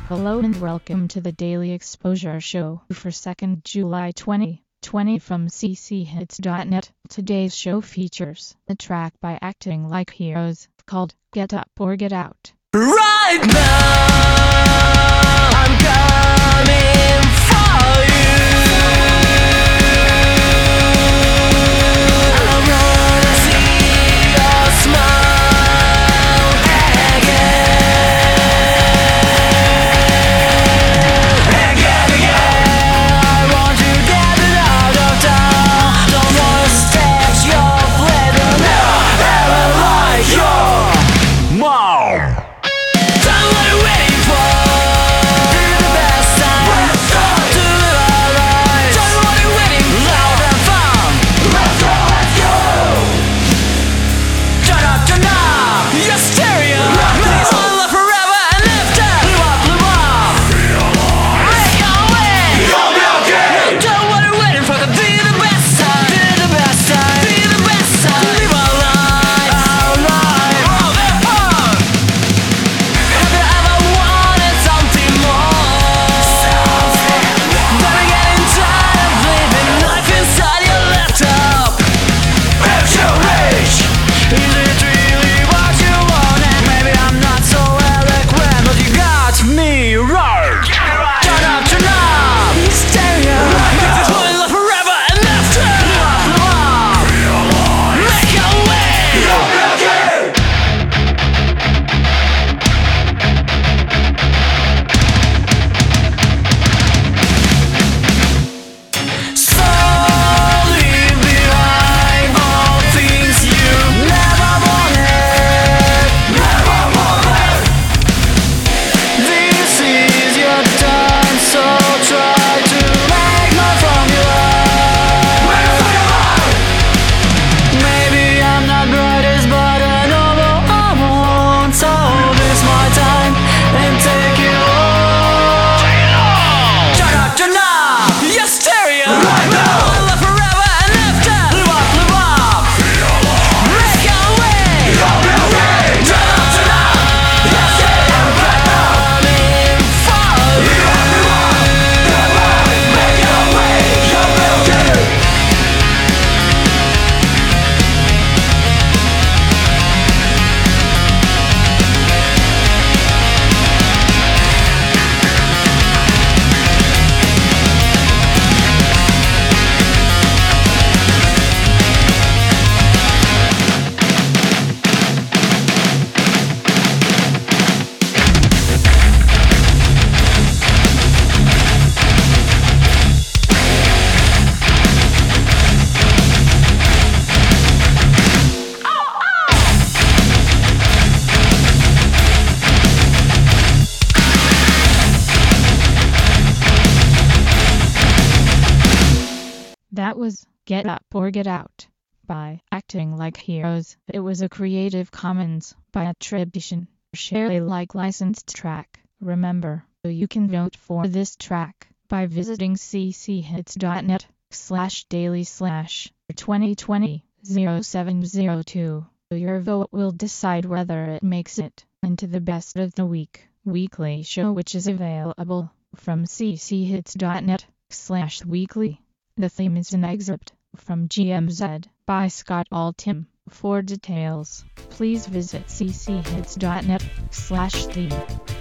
Hello and welcome to the Daily Exposure Show for 2nd July 2020 from cchits.net. Today's show features a track by Acting Like Heroes called Get Up or Get Out. Right now, I'm coming for you. I wanna see your smile again. I want to get it out of town. Don't wanna stretch your blade and never like your mom. That was Get Up or Get Out by Acting Like Heroes. It was a Creative Commons by attribution, share Alike licensed track. Remember, you can vote for this track by visiting cchits.net/daily/2020-0702. Your vote will decide whether it makes it into the Best of the Week weekly show, which is available from cchits.net/weekly. The theme is an excerpt from GMZ by Scott Altham. For details, please visit cchits.net/theme.